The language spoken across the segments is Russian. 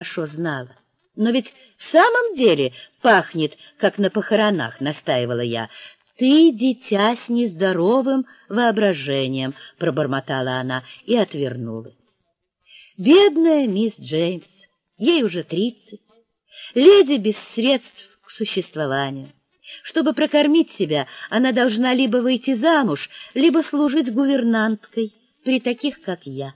хорошо знала. Но ведь в самом деле пахнет, как на похоронах, настаивала я. Ты дитя с нездоровым воображением, пробормотала она и отвернулась. Бедная мисс Джеймс, ей уже 30, леди без средств к существованию. Чтобы прокормить себя, она должна либо выйти замуж, либо служить гувернанткой при таких, как я.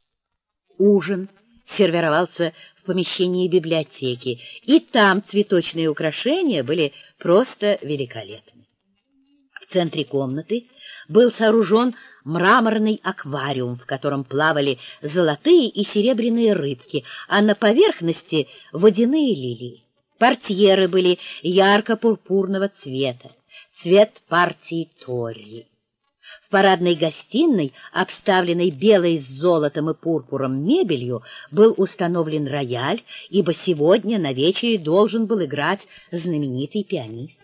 Ужин сервировался в помещении библиотеки, и там цветочные украшения были просто великолепны. В центре комнаты был сооружен мраморный аквариум, в котором плавали золотые и серебряные рыбки, а на поверхности водяные лилии. Портьеры были ярко-пурпурного цвета, цвет партии Тори. В парадной гостиной, обставленной белой с золотом и пурпуром мебелью, был установлен рояль, ибо сегодня на вечере должен был играть знаменитый пианист.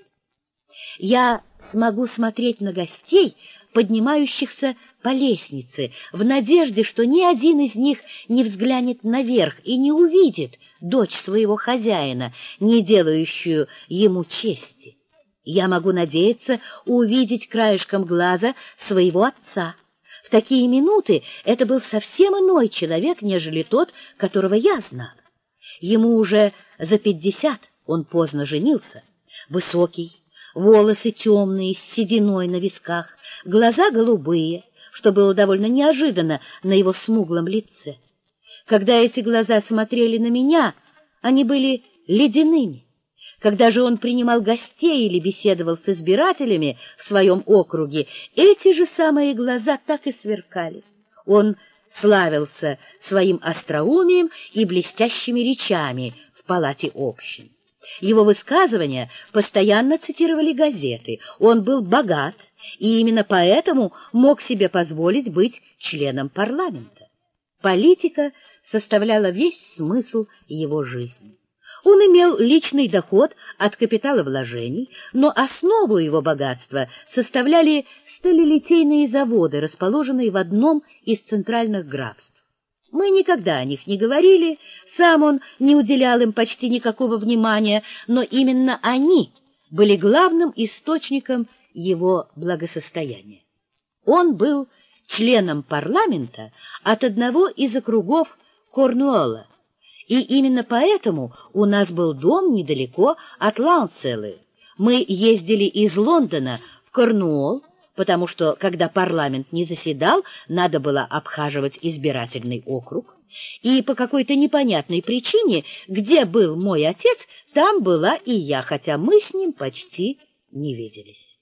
Я смогу смотреть на гостей, поднимающихся по лестнице, в надежде, что ни один из них не взглянет наверх и не увидит дочь своего хозяина, не делающую ему чести. Я могу надеяться увидеть краешком глаза своего отца. В такие минуты это был совсем иной человек, нежели тот, которого я знала. Ему уже за 50, он поздно женился, высокий, волосы темные, с сединой на висках, глаза голубые, что было довольно неожиданно на его смуглом лице. Когда эти глаза смотрели на меня, они были ледяными. Когда же он принимал гостей или беседовал с избирателями в своем округе, эти же самые глаза так и сверкали. Он славился своим остроумием и блестящими речами в палате общин. Его высказывания постоянно цитировали газеты. Он был богат, и именно поэтому мог себе позволить быть членом парламента. Политика составляла весь смысл его жизни. Он имел личный доход от капиталовложений, но основу его богатства составляли сталелитейные заводы, расположенные в одном из центральных графств. Мы никогда о них не говорили, сам он не уделял им почти никакого внимания, но именно они были главным источником его благосостояния. Он был членом парламента от одного из округов Корнуолла, и именно поэтому у нас был дом недалеко от Ланселы. Мы ездили из Лондона в Корнуолл, потому что, когда парламент не заседал, надо было обхаживать избирательный округ, и по какой-то непонятной причине, где был мой отец, там была и я, хотя мы с ним почти не виделись.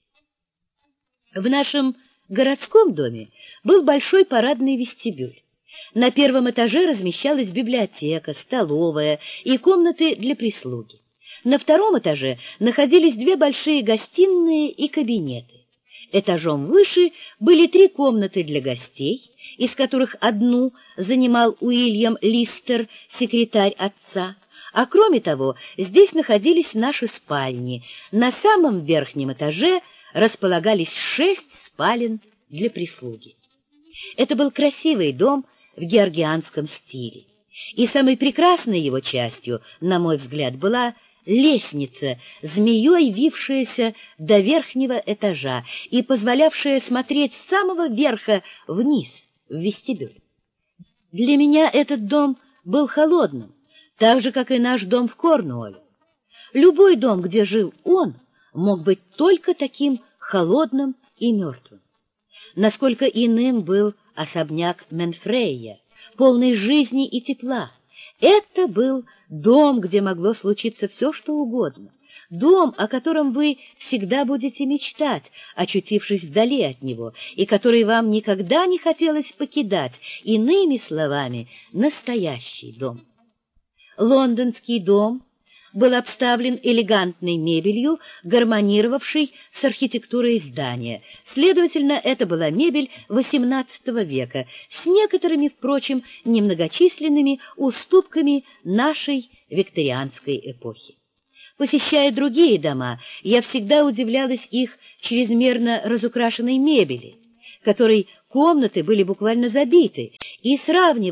В нашем городском доме был большой парадный вестибюль. На первом этаже размещалась библиотека, столовая и комнаты для прислуги. На втором этаже находились 2 большие гостиные и кабинеты. Этажом выше были 3 комнаты для гостей, из которых одну занимал Уильям Листер, секретарь отца. А кроме того, здесь находились наши спальни. На самом верхнем этаже располагались 6 спален для прислуги. Это был красивый дом в георгианском стиле. И самой прекрасной его частью, на мой взгляд, была лестница, змеей вившаяся до верхнего этажа и позволявшая смотреть с самого верха вниз, в вестибюль. Для меня этот дом был холодным, так же, как и наш дом в Корнуолле. Любой дом, где жил он, мог быть только таким холодным и мертвым. Насколько иным был особняк Менфрейя, полный жизни и тепла. Это был дом, где могло случиться все, что угодно. Дом, о котором вы всегда будете мечтать, очутившись вдали от него, и который вам никогда не хотелось покидать, иными словами, настоящий дом. Лондонский дом был обставлен элегантной мебелью, гармонировавшей с архитектурой здания. Следовательно, это была мебель XVIII века, с некоторыми, впрочем, немногочисленными уступками нашей викторианской эпохи. Посещая другие дома, я всегда удивлялась их чрезмерно разукрашенной мебели, которой комнаты были буквально забиты, и сравнивая